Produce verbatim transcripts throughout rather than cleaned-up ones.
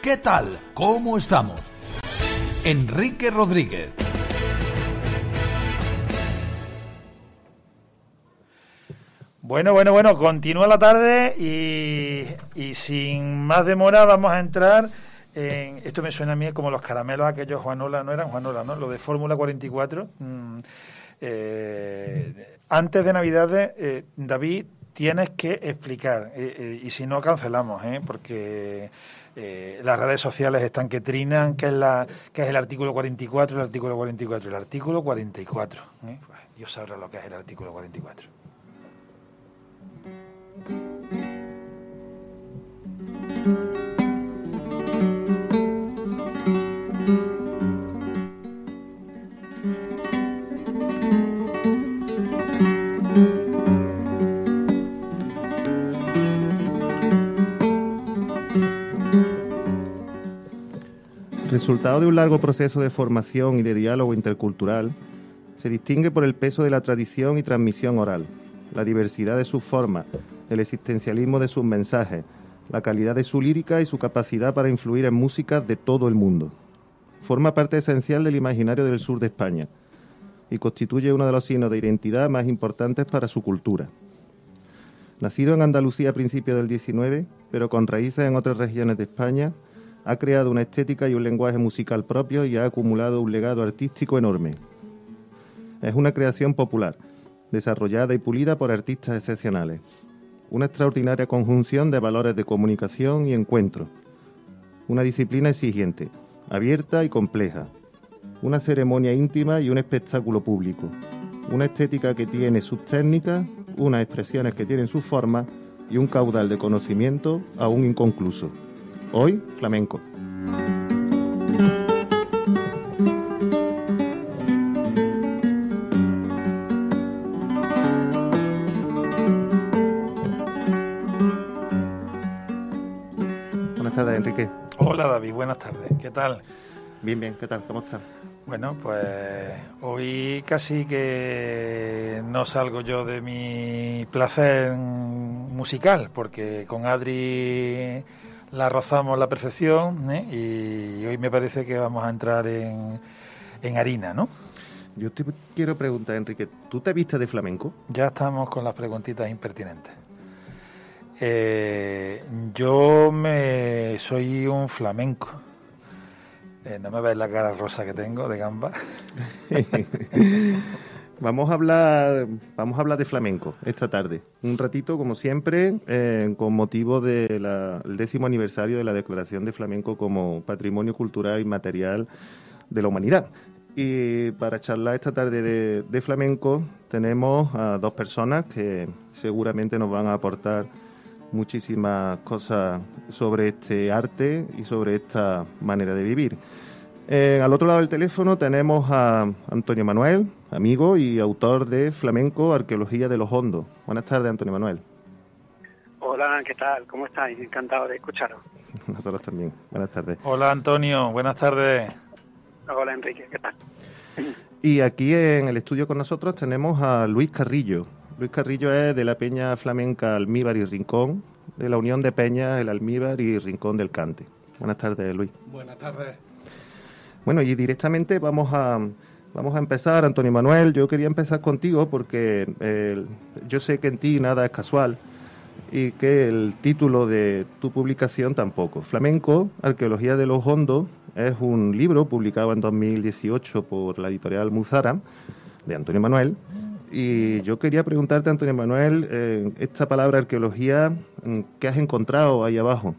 ¿Qué tal? ¿Cómo estamos? Enrique Rodríguez. Bueno, bueno, bueno, continúa la tarde y, y sin más demora vamos a entrar en... Esto me suena a mí como los caramelos aquellos Juanola, no eran Juanola, ¿no? Lo de Fórmula cuarenta y cuatro. Mm, eh, antes de Navidades, eh, David, tienes que explicar, eh, eh, y si no cancelamos, ¿eh? Porque eh, las redes sociales están que trinan, que es, la, que es el artículo cuarenta y cuatro, el artículo cuarenta y cuatro, el artículo cuarenta y cuatro. ¿eh? Pues Dios sabrá lo que es el artículo cuarenta y cuatro. Resultado de un largo proceso de formación y de diálogo intercultural, se distingue por el peso de la tradición y transmisión oral, la diversidad de sus formas, el existencialismo de sus mensajes, la calidad de su lírica y su capacidad para influir en músicas de todo el mundo. Forma parte esencial del imaginario del sur de España y constituye uno de los signos de identidad más importantes para su cultura. Nacido en Andalucía a principios del diecinueve, pero con raíces en otras regiones de España, ha creado una estética y un lenguaje musical propio y ha acumulado un legado artístico enorme. Es una creación popular, desarrollada y pulida por artistas excepcionales. Una extraordinaria conjunción de valores de comunicación y encuentro. Una disciplina exigente, abierta y compleja. Una ceremonia íntima y un espectáculo público. Una estética que tiene sus técnicas, unas expresiones que tienen sus formas y un caudal de conocimiento aún inconcluso. Hoy, flamenco. Buenas tardes, Enrique. Hola, David, buenas tardes. ¿Qué tal? Bien, bien, ¿qué tal? ¿Cómo estás? Bueno, pues hoy casi que no salgo yo de mi placer musical, porque con Adri la rozamos la perfección, ¿eh? Y hoy me parece que vamos a entrar en, en harina, ¿no? Yo te quiero preguntar, Enrique, ¿tú te vistes de flamenco? Ya estamos con las preguntitas impertinentes. Eh, yo me soy un flamenco. Eh, ¿No me ves la cara rosa que tengo de gamba? Vamos a hablar, vamos a hablar de flamenco esta tarde. Un ratito, como siempre, eh, con motivo del décimo aniversario de la Declaración de Flamenco como Patrimonio Cultural Inmaterial de la Humanidad. Y para charlar esta tarde de, de flamenco tenemos a dos personas que seguramente nos van a aportar muchísimas cosas sobre este arte y sobre esta manera de vivir. Eh, al otro lado del teléfono tenemos a Antonio Manuel, amigo y autor de Flamenco, Arqueología de los Hondos. Buenas tardes, Antonio Manuel. Hola, ¿qué tal? ¿Cómo estáis? Encantado de escucharos. Nosotros también. Buenas tardes. Hola, Antonio. Buenas tardes. Hola, Enrique. ¿Qué tal? Y aquí en el estudio con nosotros tenemos a Luis Carrillo. Luis Carrillo es de la Peña Flamenca Almíbar y Rincón, de la Unión de Peñas El Almíbar y Rincón del Cante. Buenas tardes, Luis. Buenas tardes. Bueno, y directamente vamos a, vamos a empezar, Antonio Manuel. Yo quería empezar contigo porque eh, yo sé que en ti nada es casual y que el título de tu publicación tampoco. Flamenco, Arqueología de los Hondos, es un libro publicado en dos mil dieciocho por la editorial Muzara, de Antonio Manuel. Y yo quería preguntarte, Antonio Manuel, eh, esta palabra arqueología, ¿qué has encontrado ahí abajo?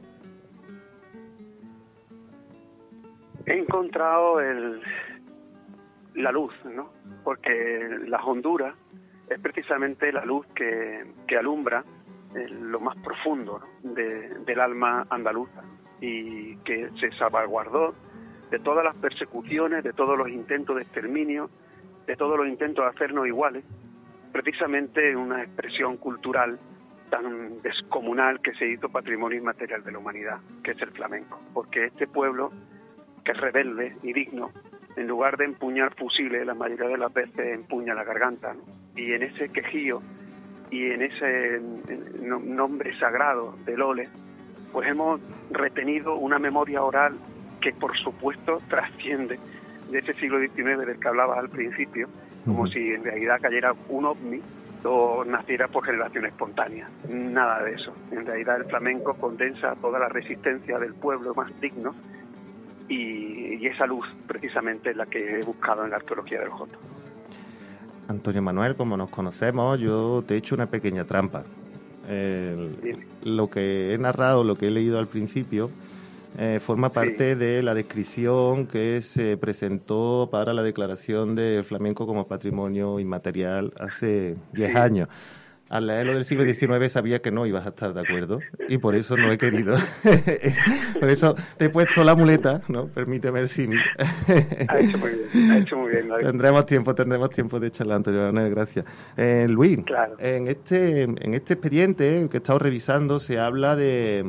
He encontrado el, la luz, ¿no? Porque las honduras es precisamente la luz que, que alumbra eh, lo más profundo, ¿no? de, del alma andaluza y que se salvaguardó de todas las persecuciones, de todos los intentos de exterminio, de todos los intentos de hacernos iguales, precisamente una expresión cultural tan descomunal que se hizo patrimonio inmaterial de la humanidad, que es el flamenco. Porque este pueblo, que es rebelde y digno, en lugar de empuñar fusiles, la mayoría de las veces empuña la garganta, ¿no? Y en ese quejío y en ese nombre sagrado del ole, pues hemos retenido una memoria oral que por supuesto trasciende de ese siglo diecinueve del que hablaba al principio, como uh-huh. si en realidad cayera un ovni o naciera por generación espontánea. Nada de eso. En realidad el flamenco condensa toda la resistencia del pueblo más digno y, y esa luz precisamente es la que he buscado en la arqueología del Joto. Antonio Manuel, como nos conocemos, yo te he hecho una pequeña trampa. El, lo que he narrado, lo que he leído al principio, eh, forma parte sí. de la descripción que se presentó para la declaración del flamenco como patrimonio inmaterial hace diez sí. años. Al leerlo del siglo diecinueve sabía que no ibas a estar de acuerdo y por eso no he querido. Por eso te he puesto la muleta, ¿no? Permíteme el símil. Ha hecho muy bien, ha hecho muy bien. David. Tendremos tiempo, tendremos tiempo de charlar, Antonio Manuel, gracias. Eh, Luis, claro. en este en este expediente que he estado revisando se habla de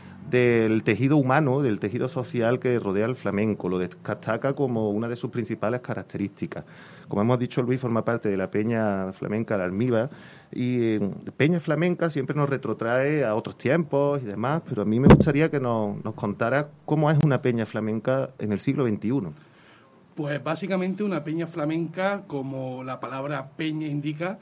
del tejido humano, del tejido social que rodea al flamenco, lo destaca como una de sus principales características. Como hemos dicho, Luis forma parte de la Peña Flamenca La Almíbar, y eh, Peña Flamenca siempre nos retrotrae a otros tiempos y demás, pero a mí me gustaría que nos, nos contara cómo es una Peña Flamenca en el siglo veintiuno. Pues básicamente una peña flamenca, como la palabra peña indica,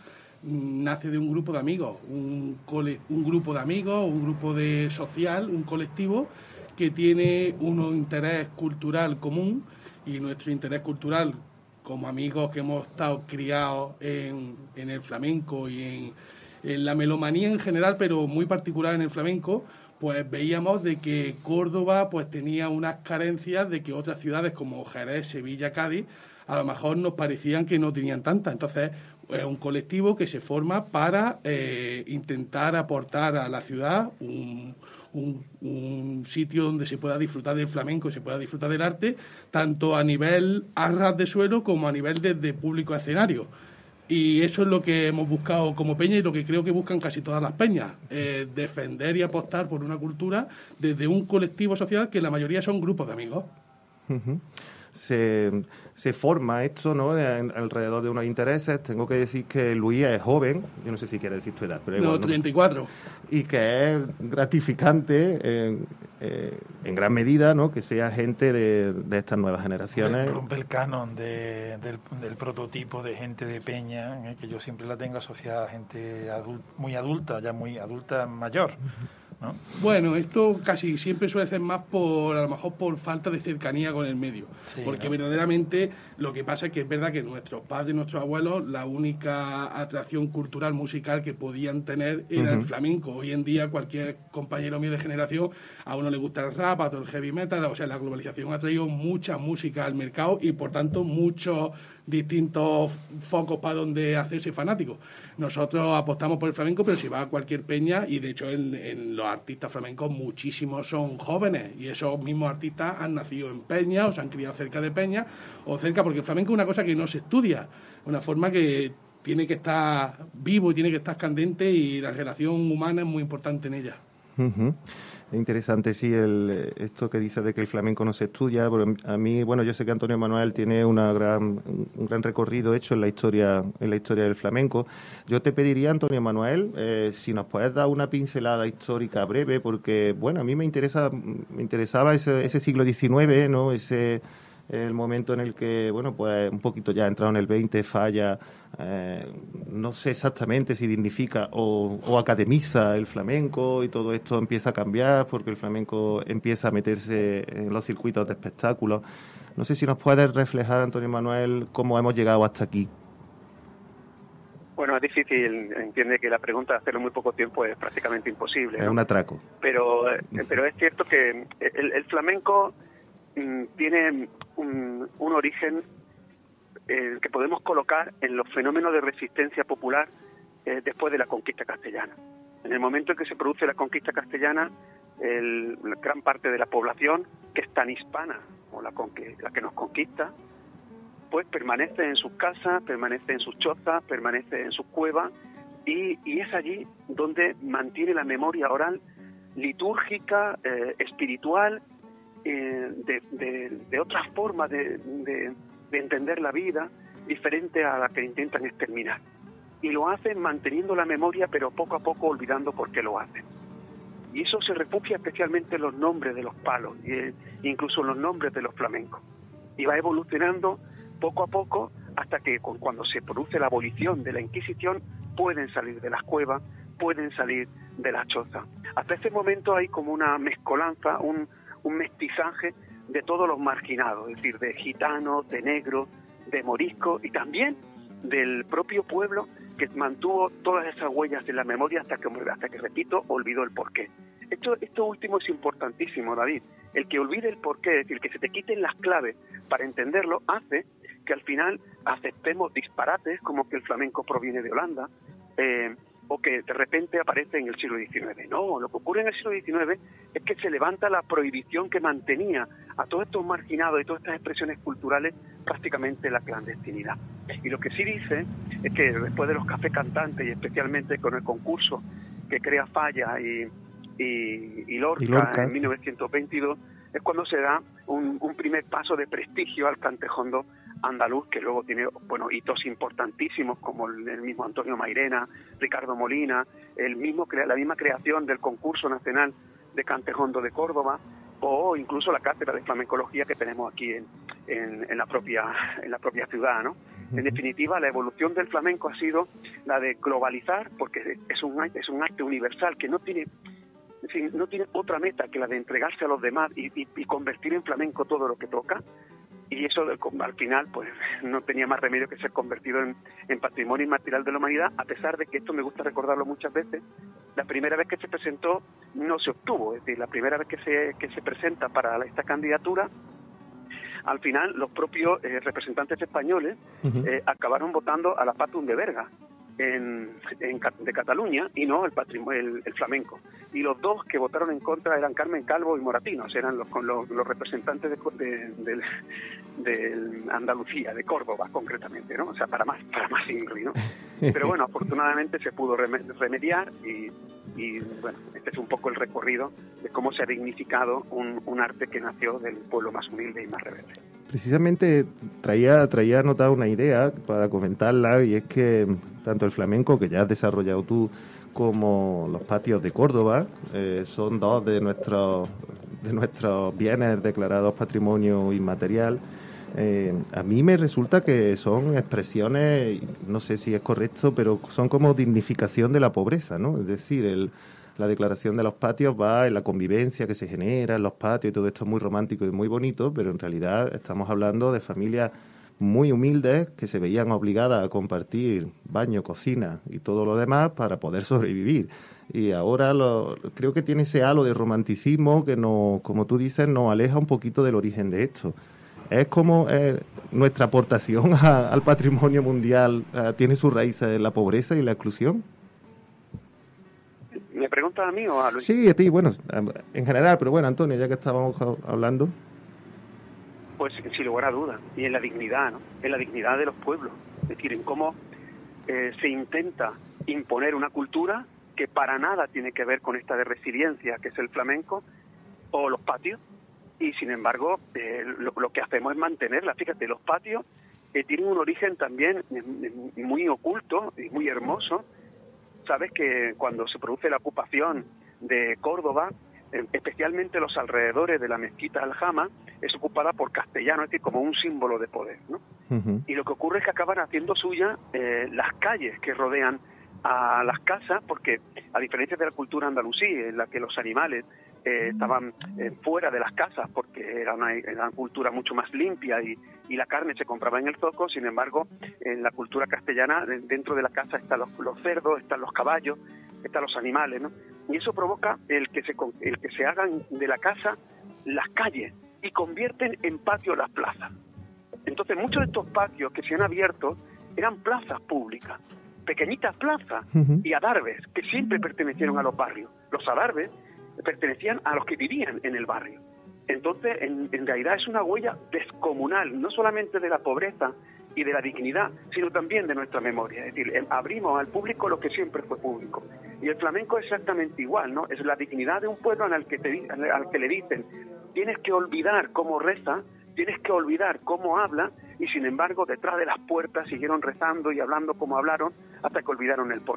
nace de un grupo de amigos, un, cole, un grupo de amigos, un grupo de social, un colectivo que tiene un interés cultural común, y nuestro interés cultural como amigos que hemos estado criados en, en el flamenco y en, en la melomanía en general, pero muy particular en el flamenco, pues veíamos de que Córdoba pues tenía unas carencias de que otras ciudades como Jerez, Sevilla, Cádiz, a lo mejor nos parecían que no tenían tantas. Entonces, es un colectivo que se forma para eh, intentar aportar a la ciudad un, un, un sitio donde se pueda disfrutar del flamenco, se pueda disfrutar del arte, tanto a nivel a ras de suelo como a nivel de, de público escenario. Y eso es lo que hemos buscado como peña y lo que creo que buscan casi todas las peñas, eh, defender y apostar por una cultura desde un colectivo social que la mayoría son grupos de amigos. Uh-huh. Se, se forma esto, ¿no?, de, alrededor de unos intereses. Tengo que decir que Luis es joven, yo no sé si quiere decir tu edad, pero igual, no, treinta y cuatro. Y que es gratificante en, eh, en gran medida, ¿no?, que sea gente de, de estas nuevas generaciones. Rompe el canon de, del, del prototipo de gente de peña, eh, que yo siempre la tengo asociada a gente adult, muy adulta, ya muy adulta mayor. ¿No? Bueno, esto casi siempre suele ser más por, a lo mejor por falta de cercanía con el medio, sí, porque ¿no? verdaderamente lo que pasa es que es verdad que nuestros padres y nuestros abuelos, la única atracción cultural musical que podían tener era uh-huh. el flamenco. Hoy en día cualquier compañero mío de generación, a uno le gusta el rap, a otro el heavy metal, o sea, la globalización ha traído mucha música al mercado y por tanto muchos distintos focos para donde hacerse fanático. Nosotros apostamos por el flamenco, pero si va a cualquier peña, y de hecho en, en los artistas flamencos muchísimos son jóvenes, y esos mismos artistas han nacido en peña o se han criado cerca de peña o cerca, porque el flamenco es una cosa que no se estudia, una forma que tiene que estar vivo y tiene que estar candente, y la relación humana es muy importante en ella. Uh-huh. Es interesante, sí, el, esto que dices de que el flamenco no se estudia, pero a mí, bueno, yo sé que Antonio Manuel tiene una gran, un gran recorrido hecho en la historia en la historia del flamenco. Yo te pediría, Antonio Manuel, eh, si nos puedes dar una pincelada histórica breve, porque, bueno, a mí me interesa me interesaba ese, ese siglo diecinueve, ¿no?, ese el momento en el que, bueno, pues un poquito ya entrado en el veinte, falla, eh, no sé exactamente si dignifica o, o academiza el flamenco, y todo esto empieza a cambiar porque el flamenco empieza a meterse en los circuitos de espectáculos. No sé si nos puedes reflejar, Antonio Manuel, cómo hemos llegado hasta aquí. Bueno, es difícil, entiende que la pregunta de hacerlo en muy poco tiempo es prácticamente imposible, ¿no? Es un atraco. Pero, pero es cierto que el, el flamenco tiene un, un origen eh, que podemos colocar en los fenómenos de resistencia popular eh, después de la conquista castellana. En el momento en que se produce la conquista castellana, el, la gran parte de la población que es tan hispana, o la, la que nos conquista, pues permanece en sus casas, permanece en sus chozas, permanece en sus cuevas, y, y es allí donde mantiene la memoria oral litúrgica, eh, espiritual, Eh, de, de, de otras formas de, de, de entender la vida diferente a la que intentan exterminar. Y lo hacen manteniendo la memoria, pero poco a poco olvidando por qué lo hacen. Y eso se refugia especialmente en los nombres de los palos, e incluso en los nombres de los flamencos. Y va evolucionando poco a poco hasta que cuando se produce la abolición de la Inquisición pueden salir de las cuevas, pueden salir de las chozas. Hasta ese momento hay como una mezcolanza, un, un mestizaje de todos los marginados, es decir, de gitanos, de negros, de moriscos y también del propio pueblo que mantuvo todas esas huellas en la memoria hasta que, hasta que repito, olvidó el porqué. Esto, esto último es importantísimo, David. El que olvide el porqué, es decir, que se te quiten las claves para entenderlo, hace que al final aceptemos disparates como que el flamenco proviene de Holanda, eh, o que de repente aparece en el siglo diecinueve. No, lo que ocurre en el siglo diecinueve es que se levanta la prohibición que mantenía a todos estos marginados y todas estas expresiones culturales prácticamente la clandestinidad. Y lo que sí dice es que después de los cafés cantantes y especialmente con el concurso que crea Falla y, y, y, Lorca, y Lorca en mil novecientos veintidós, es cuando se da un, un primer paso de prestigio al cantejondo andaluz, que luego tiene, bueno, hitos importantísimos como el, el mismo Antonio Mairena, Ricardo Molina, el mismo la misma creación del concurso nacional de cantejondo de Córdoba, o incluso la cátedra de flamencología que tenemos aquí en, en, en la propia en la propia ciudad, ¿no? En definitiva, la evolución del flamenco ha sido la de globalizar, porque es un es un arte universal que no tiene en fin, no tiene otra meta que la de entregarse a los demás y, y, y convertir en flamenco todo lo que toca. Y eso al final pues no tenía más remedio que ser convertido en, en patrimonio inmaterial de la humanidad, a pesar de que esto me gusta recordarlo muchas veces. La primera vez que se presentó no se obtuvo, es decir, la primera vez que se, que se presenta para esta candidatura, al final los propios eh, representantes españoles uh-huh. eh, acabaron votando a la Patum de Berga en, en, de Cataluña y no el, patrimonio, el, el flamenco. Y los dos que votaron en contra eran Carmen Calvo y Moratinos, eran los, los, los representantes de, de, de, de Andalucía, de Córdoba concretamente, ¿no? O sea, para más, para más Inri, ¿no? Pero bueno, afortunadamente se pudo remediar y, y bueno, este es un poco el recorrido de cómo se ha dignificado un, un arte que nació del pueblo más humilde y más rebelde. Precisamente traía, traía anotada una idea para comentarla, y es que tanto el flamenco, que ya has desarrollado tú, como los patios de Córdoba, eh, son dos de nuestros, de nuestros bienes declarados patrimonio inmaterial. Eh, a mí me resulta que son expresiones, no sé si es correcto, pero son como dignificación de la pobreza, ¿no? Es decir, el, la declaración de los patios va en la convivencia que se genera en los patios y todo esto es muy romántico y muy bonito, pero en realidad estamos hablando de familias muy humildes que se veían obligadas a compartir baño, cocina y todo lo demás para poder sobrevivir. Y ahora lo, creo que tiene ese halo de romanticismo que, no, como tú dices, nos aleja un poquito del origen de esto. Es como eh, nuestra aportación a, al patrimonio mundial eh, tiene sus raíces en la pobreza y la exclusión. ¿Me preguntas a mí o a Luis? Sí, a ti, bueno, en general, pero bueno, Antonio, ya que estábamos hablando. Pues sin lugar a dudas, y en la dignidad, ¿no? En la dignidad de los pueblos, es decir, en cómo eh, se intenta imponer una cultura que para nada tiene que ver con esta de resiliencia que es el flamenco o los patios, y sin embargo eh, lo, lo que hacemos es mantenerla. Fíjate, los patios eh, tienen un origen también eh, muy oculto y muy hermoso. Sabes que cuando se produce la ocupación de Córdoba, especialmente los alrededores de la mezquita Aljama, es ocupada por castellanos, es decir, como un símbolo de poder, ¿no? Uh-huh. Y lo que ocurre es que acaban haciendo suya eh, las calles que rodean a las casas, porque a diferencia de la cultura andalusí, en la que los animales eh, estaban eh, fuera de las casas, porque era una, era una cultura mucho más limpia y, y la carne se compraba en el zoco, sin embargo, en la cultura castellana, dentro de la casa están los, los cerdos, están los caballos, están los animales, ¿no? Y eso provoca el que se el que se hagan de la casa las calles y convierten en patio las plazas. Entonces muchos de estos patios que se han abierto eran plazas públicas, pequeñitas plazas uh-huh. y adarves que siempre pertenecieron a los barrios. Los adarves pertenecían a los que vivían en el barrio. Entonces, en, en realidad es una huella descomunal, no solamente de la pobreza y de la dignidad, sino también de nuestra memoria. Es decir, abrimos al público lo que siempre fue público. Y el flamenco es exactamente igual, ¿no? Es la dignidad de un pueblo al que, te, al que le dicen, tienes que olvidar cómo reza, tienes que olvidar cómo habla, y sin embargo, detrás de las puertas siguieron rezando y hablando como hablaron, hasta que olvidaron el porqué.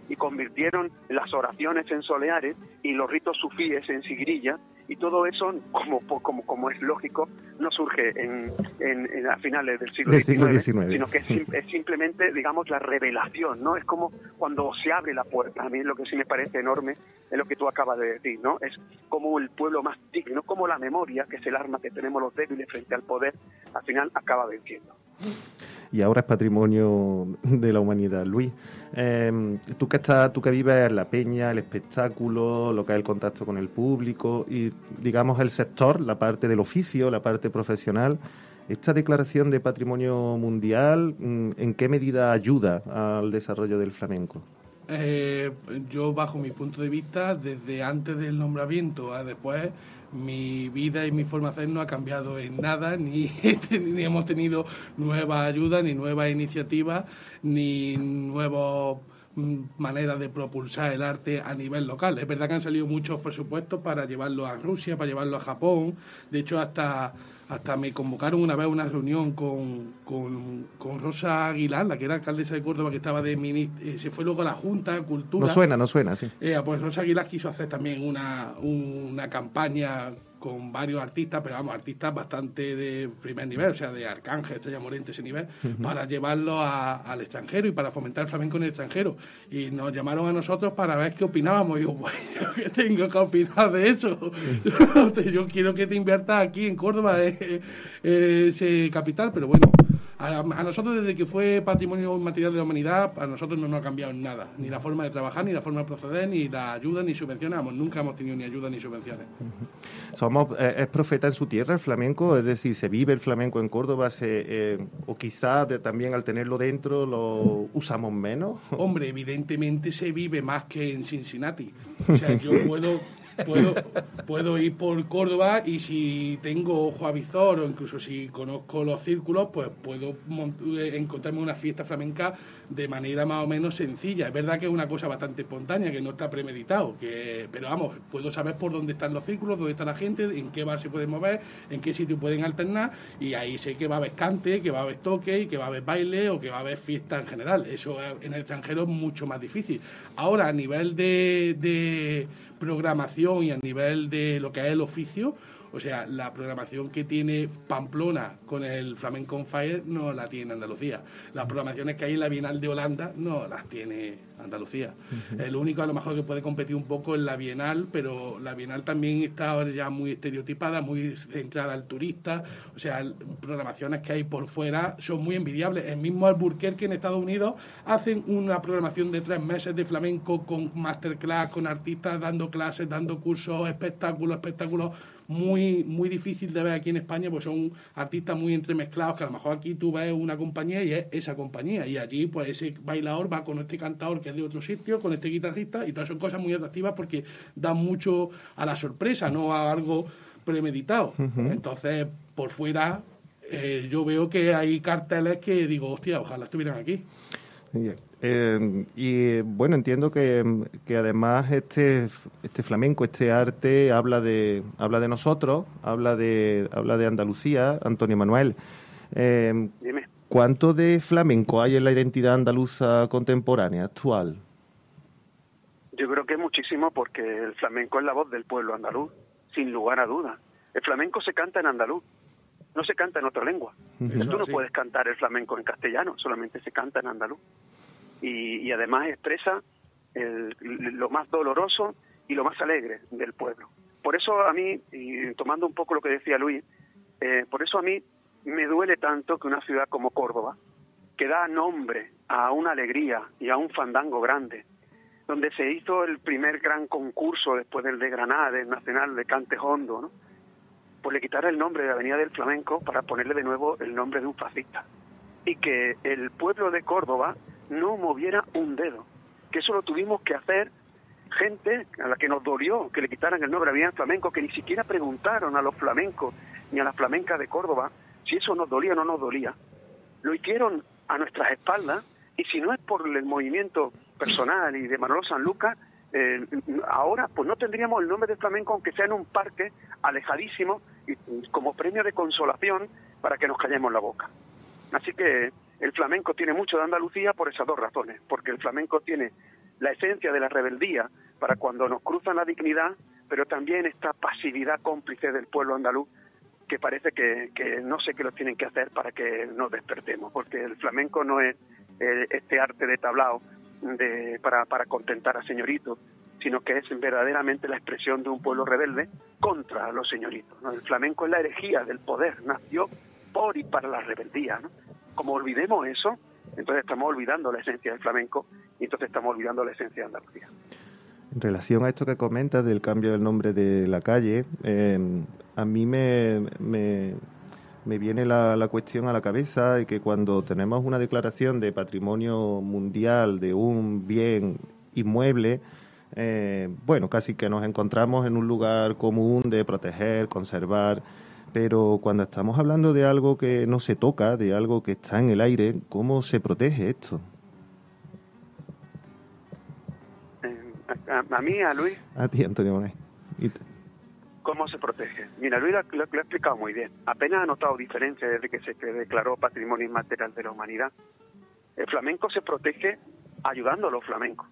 y convirtieron las oraciones en soleares y los ritos sufíes en sigrilla, y todo eso, como como como es lógico, no surge en, en, en a finales del siglo diecinueve, sino que es, es simplemente, digamos, la revelación, ¿no? Es como cuando se abre la puerta. A mí lo que sí me parece enorme es lo que tú acabas de decir, ¿no? Es como el pueblo más digno, como la memoria, que es el arma que tenemos los débiles frente al poder, al final acaba venciendo. Y ahora es patrimonio de la humanidad. Luis, eh, tú que estás, tú que vives en la peña, el espectáculo, lo que es el contacto con el público y, digamos, el sector, la parte del oficio, la parte profesional, ¿esta declaración de patrimonio mundial en qué medida ayuda al desarrollo del flamenco? Eh, yo, bajo mi punto de vista, desde antes del nombramiento a después, mi vida y mi forma de hacer no ha cambiado en nada, ni, ni hemos tenido nuevas ayudas, ni nuevas iniciativas, ni nuevas maneras de propulsar el arte a nivel local. Es verdad que han salido muchos presupuestos para llevarlo a Rusia, para llevarlo a Japón. De hecho, hasta hasta me convocaron una vez a una reunión con, con, con Rosa Aguilar, la que era alcaldesa de Córdoba, que estaba de ministra, eh, se fue luego a la Junta de Cultura. No suena, no suena, sí. Eh, pues Rosa Aguilar quiso hacer también una, una campaña con varios artistas, pero vamos, artistas bastante de primer nivel, o sea, de Arcángel, Estrella Morente, ese nivel, uh-huh. para llevarlo a, al extranjero y para fomentar el flamenco en el extranjero. Y nos llamaron a nosotros para ver qué opinábamos. Y yo, bueno, ¿qué tengo que opinar de eso? Yo quiero que te inviertas aquí en Córdoba, eh, eh, ese capital, pero bueno, a, a nosotros desde que fue Patrimonio Inmaterial de la Humanidad, a nosotros no nos ha cambiado en nada, ni la forma de trabajar, ni la forma de proceder, ni la ayuda, ni subvenciones, vamos, nunca hemos tenido ni ayuda ni subvenciones. Uh-huh. Somos, eh, ¿es profeta en su tierra el flamenco? Es decir, ¿se vive el flamenco en Córdoba? Se, eh, ¿O quizás de, también al tenerlo dentro lo usamos menos? Hombre, evidentemente se vive más que en Cincinnati. O sea, yo puedo... Puedo, puedo ir por Córdoba y si tengo ojo avizor o incluso si conozco los círculos, pues puedo encontrarme una fiesta flamenca de manera más o menos sencilla. Es verdad que es una cosa bastante espontánea, que no está premeditado, que, pero vamos, puedo saber por dónde están los círculos, dónde está la gente, en qué bar se pueden mover, en qué sitio pueden alternar, y ahí sé que va a haber cante, que va a haber toque, y que va a haber baile o que va a haber fiesta en general. Eso en el extranjero es mucho más difícil. Ahora, a nivel de... de programación y a nivel de lo que es el oficio, o sea, la programación que tiene Pamplona con el Flamenco on Fire no la tiene Andalucía. Las programaciones que hay en la Bienal de Holanda no las tiene Andalucía. Uh-huh. El único a lo mejor que puede competir un poco es la Bienal, pero la Bienal también está ahora ya muy estereotipada, muy centrada al turista. O sea, programaciones que hay por fuera son muy envidiables. El mismo Albuquerque en Estados Unidos hacen una programación de tres meses de flamenco con masterclass, con artistas dando clases, dando cursos, espectáculos, espectáculos muy muy difícil de ver aquí en España, pues son artistas muy entremezclados, que a lo mejor aquí tú ves una compañía y es esa compañía, y allí pues ese bailador va con este cantador que es de otro sitio, con este guitarrista, y todas son cosas muy atractivas porque dan mucho a la sorpresa, no a algo premeditado. Uh-huh. Entonces, por fuera, eh, yo veo que hay carteles que digo, hostia, ojalá estuvieran aquí. Yeah. Eh, y bueno, entiendo que, que además este este flamenco, este arte habla de habla de nosotros, habla de habla de Andalucía. Antonio Manuel, eh, Dime. ¿cuánto de flamenco hay en la identidad andaluza contemporánea, actual? Yo creo que muchísimo, porque el flamenco es la voz del pueblo andaluz, sin lugar a dudas. El flamenco se canta en andaluz, no se canta en otra lengua. Uh-huh. Tú no puedes cantar el flamenco en castellano, solamente se canta en andaluz. Y, y además expresa el, lo más doloroso y lo más alegre del pueblo. Por eso a mí, y tomando un poco lo que decía Luis, eh, por eso a mí me duele tanto que una ciudad como Córdoba, que da nombre a una alegría y a un fandango grande, donde se hizo el primer gran concurso después del de Granada, del Nacional de Cante Hondo, ¿no? Pues le quitara el nombre de Avenida del Flamenco para ponerle de nuevo el nombre de un fascista. Y que el pueblo de Córdoba no moviera un dedo, que eso lo tuvimos que hacer gente a la que nos dolió que le quitaran el nombre de Avenida del Flamenco, que ni siquiera preguntaron a los flamencos ni a las flamencas de Córdoba si eso nos dolía o no nos dolía. Lo hicieron a nuestras espaldas, y si no es por el movimiento personal y de Manolo Sanlúcar, eh, ahora pues no tendríamos el nombre del flamenco, aunque sea en un parque alejadísimo, y como premio de consolación para que nos callemos la boca. Así que el flamenco tiene mucho de Andalucía por esas dos razones, porque el flamenco tiene la esencia de la rebeldía para cuando nos cruzan la dignidad, pero también esta pasividad cómplice del pueblo andaluz que parece que, que no sé qué lo tienen que hacer para que nos despertemos, porque el flamenco no es eh, este arte de tablao de, para, para contentar a señoritos, sino que es verdaderamente la expresión de un pueblo rebelde contra los señoritos, ¿no? El flamenco es la herejía del poder, nació por y para la rebeldía, ¿no? Como olvidemos eso, entonces estamos olvidando la esencia del flamenco y entonces estamos olvidando la esencia de Andalucía. En relación a esto que comentas del cambio del nombre de la calle, eh, a mí me, me, me viene la, la cuestión a la cabeza de que cuando tenemos una declaración de patrimonio mundial de un bien inmueble, eh, bueno, casi que nos encontramos en un lugar común de proteger, conservar, pero cuando estamos hablando de algo que no se toca, de algo que está en el aire, ¿cómo se protege esto? A, a mí, a Luis... A ti, Antonio Bonet. ¿Cómo se protege? Mira, Luis lo, lo, lo ha explicado muy bien. Apenas ha notado diferencia desde que se declaró Patrimonio Inmaterial de la Humanidad. El flamenco se protege ayudando a los flamencos.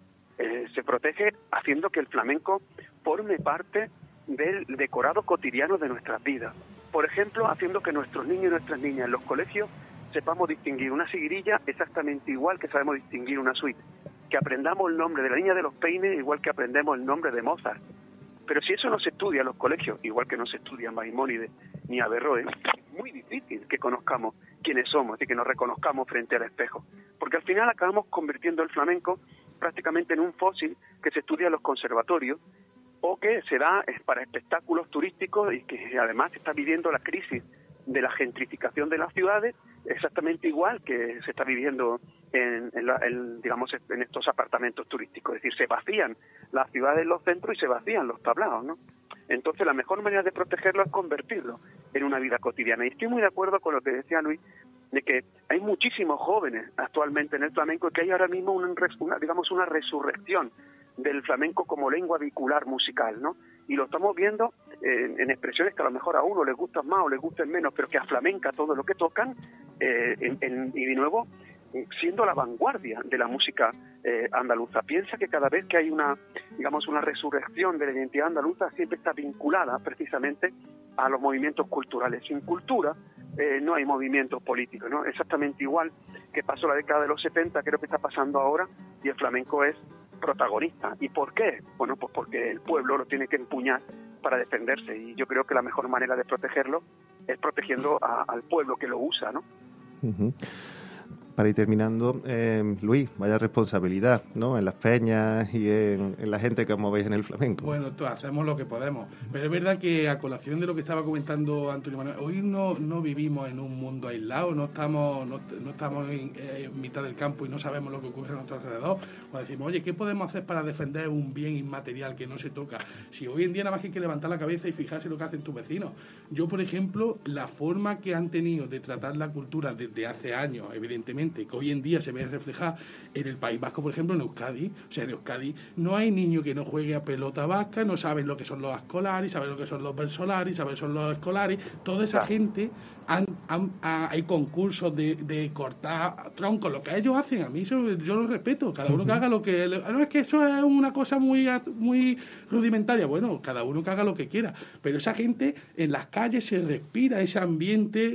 Eh, se protege haciendo que el flamenco forme parte del decorado cotidiano de nuestras vidas. Por ejemplo, haciendo que nuestros niños y nuestras niñas en los colegios sepamos distinguir una seguirilla exactamente igual que sabemos distinguir una suite. Que aprendamos el nombre de la Niña de los Peines igual que aprendemos el nombre de Mozart. Pero si eso no se estudia en los colegios, igual que no se estudia en Maimónides ni Averroes, es muy difícil que conozcamos quiénes somos y que nos reconozcamos frente al espejo. Porque al final acabamos convirtiendo el flamenco prácticamente en un fósil que se estudia en los conservatorios o que se da para espectáculos turísticos y que además está viviendo la crisis de la gentrificación de las ciudades exactamente igual que se está viviendo en, en, la, en, digamos, en estos apartamentos turísticos. Es decir, se vacían las ciudades en los centros y se vacían los tablaos, ¿no? Entonces la mejor manera de protegerlo es convertirlo en una vida cotidiana. Y estoy muy de acuerdo con lo que decía Luis, de que hay muchísimos jóvenes actualmente en el flamenco y que hay ahora mismo una, una, digamos, una resurrección del flamenco como lengua vehicular musical, ¿no? Y lo estamos viendo eh, en expresiones que a lo mejor a uno les gustan más o les gustan menos, pero que aflamenca todo lo que tocan, eh, en, en, y de nuevo, siendo la vanguardia de la música eh, andaluza. Piensa que cada vez que hay una, digamos, una resurrección de la identidad andaluza, siempre está vinculada precisamente a los movimientos culturales. Sin cultura eh, no hay movimientos políticos, ¿no? Exactamente igual que pasó la década de los setenta, creo que está pasando ahora, y el flamenco es protagonista. ¿Y por qué? Bueno, pues porque el pueblo lo tiene que empuñar para defenderse, y yo creo que la mejor manera de protegerlo es protegiendo a, al pueblo que lo usa, ¿no? Uh-huh. Para ir terminando, eh, Luis, vaya responsabilidad, ¿no? En las peñas y en, en la gente que movéis en el flamenco. Bueno, tú, hacemos lo que podemos. Pero es verdad que a colación de lo que estaba comentando Antonio Manuel, hoy no, no vivimos en un mundo aislado, no estamos no, no estamos en, eh, en mitad del campo y no sabemos lo que ocurre a nuestro alrededor. Cuando decimos, oye, ¿qué podemos hacer para defender un bien inmaterial que no se toca? Si hoy en día nada más que hay que levantar la cabeza y fijarse lo que hacen tus vecinos. Yo, por ejemplo, la forma que han tenido de tratar la cultura desde hace años, evidentemente, que hoy en día se ve reflejada en el País Vasco, por ejemplo, en Euskadi. O sea, en Euskadi no hay niño que no juegue a pelota vasca, no saben lo que son los escolares, saben lo que son los versolares, saben lo que son los escolares. Toda esa gente, han, han, ha, hay concursos de, de cortar troncos. Lo que ellos hacen, a mí eso, yo lo respeto. Cada uno que haga lo que... No, es que eso es una cosa muy, muy rudimentaria. Bueno, cada uno que haga lo que quiera. Pero esa gente, en las calles se respira ese ambiente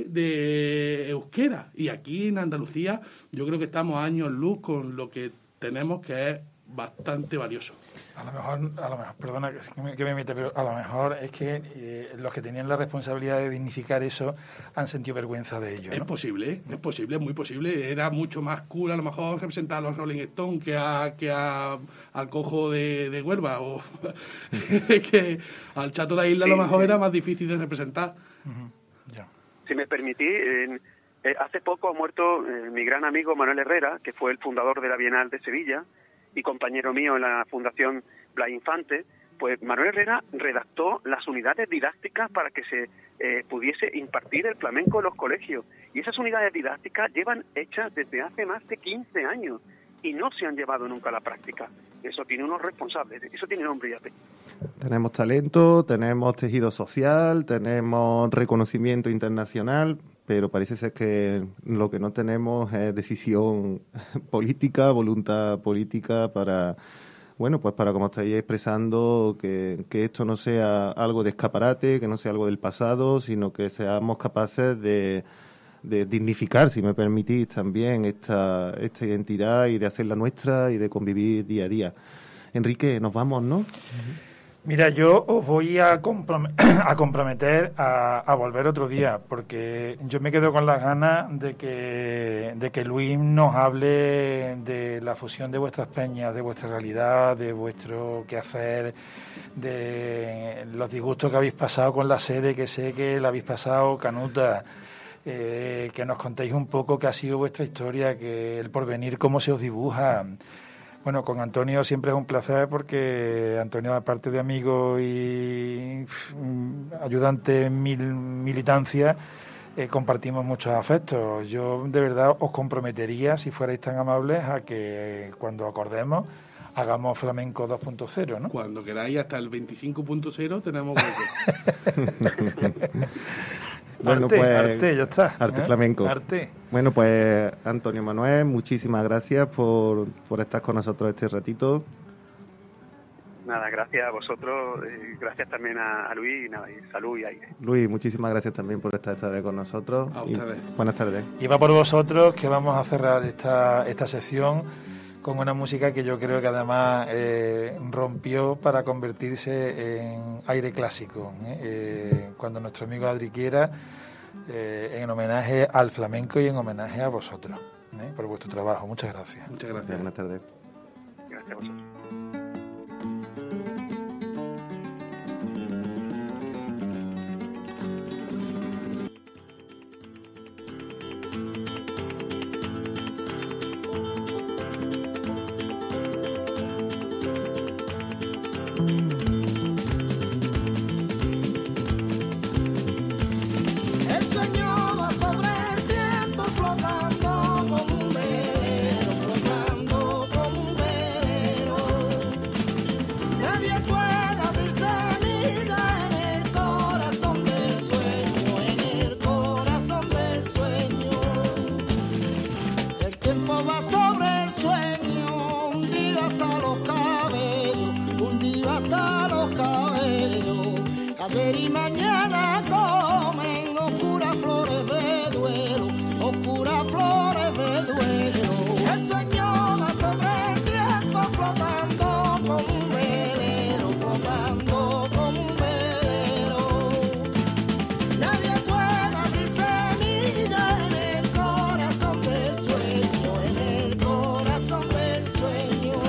de euskera. Y aquí en Andalucía yo creo que estamos a años luz con lo que tenemos, que es bastante valioso. A lo mejor, a lo mejor, perdona que me, que me mete, pero a lo mejor es que eh, los que tenían la responsabilidad de dignificar eso han sentido vergüenza de ello, ¿no? Es posible, es posible, muy posible. Era mucho más cool a lo mejor representar a los Rolling Stones que a, que a, al cojo de, de Huelva, o que al Chato de la Isla a lo mejor era más difícil de representar. Uh-huh. Yeah. Si me permitís, eh, eh, hace poco ha muerto eh, mi gran amigo Manuel Herrera, que fue el fundador de la Bienal de Sevilla y compañero mío en la Fundación Blas Infante. Pues Manuel Herrera redactó las unidades didácticas para que se eh, pudiese impartir el flamenco en los colegios. Y esas unidades didácticas llevan hechas desde hace más de quince años y no se han llevado nunca a la práctica. Eso tiene unos responsables, eso tiene nombre y apellido. Tenemos talento, tenemos tejido social, tenemos reconocimiento internacional, pero parece ser que lo que no tenemos es decisión política, voluntad política para, bueno, pues para, como estáis expresando, que, que esto no sea algo de escaparate, que no sea algo del pasado, sino que seamos capaces de, de dignificar, si me permitís, también esta, esta identidad y de hacerla nuestra y de convivir día a día. Enrique, nos vamos, ¿no? Mira, yo os voy a, comprom- a comprometer a, a volver otro día, porque yo me quedo con las ganas de que, de que Luis nos hable de la fusión de vuestras peñas, de vuestra realidad, de vuestro quehacer, de los disgustos que habéis pasado con la sede, que sé que la habéis pasado canuta, eh, que nos contéis un poco qué ha sido vuestra historia, que el porvenir, cómo se os dibuja. Bueno, con Antonio siempre es un placer porque Antonio, aparte de amigo y pff, ayudante en mil militancia, eh, compartimos muchos afectos. Yo de verdad os comprometería, si fuerais tan amables, a que cuando acordemos hagamos Flamenco dos punto cero, ¿no? Cuando queráis, hasta el veinticinco punto cero tenemos hueco. Bueno, arte, pues, arte, ya está. Arte ¿eh? flamenco. Arte. Bueno, pues Antonio Manuel, muchísimas gracias por, por estar con nosotros este ratito. Nada, gracias a vosotros, eh, gracias también a, a Luis y, nada, y salud y aire. Luis, muchísimas gracias también por estar esta vez con nosotros. A Y ustedes. buenas tardes. Y va por vosotros, que vamos a cerrar esta, esta sección con una música que yo creo que además eh, rompió para convertirse en aire clásico, ¿eh? Eh, cuando nuestro amigo Adri quiera, eh, en homenaje al flamenco y en homenaje a vosotros, ¿eh? por vuestro trabajo. Muchas gracias. Muchas gracias. Buenas tardes. Gracias a vosotros. El sueño va sobre el tiempo flotando como un velero, flotando como un velero. Nadie puede abrir semilla en el corazón del sueño, en el corazón del sueño. El tiempo va sobre el sueño, un día hasta los cabellos, un día hasta los cabellos. Ayer y mañana comen oscuras flores de duelo, oscuras flores de duelo. El sueño va sobre el tiempo flotando como un velero, flotando como un velero. Nadie puede abrir semilla en el corazón del sueño, en el corazón del sueño.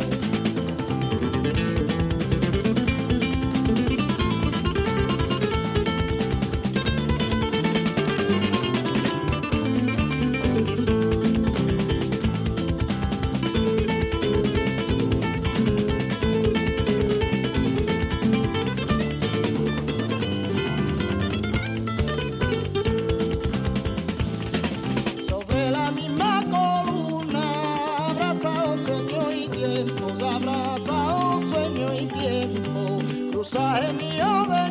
Sobre la misma columna, abrazado sueño y tiempo, abrazado sueño y tiempo, cruzaje mío de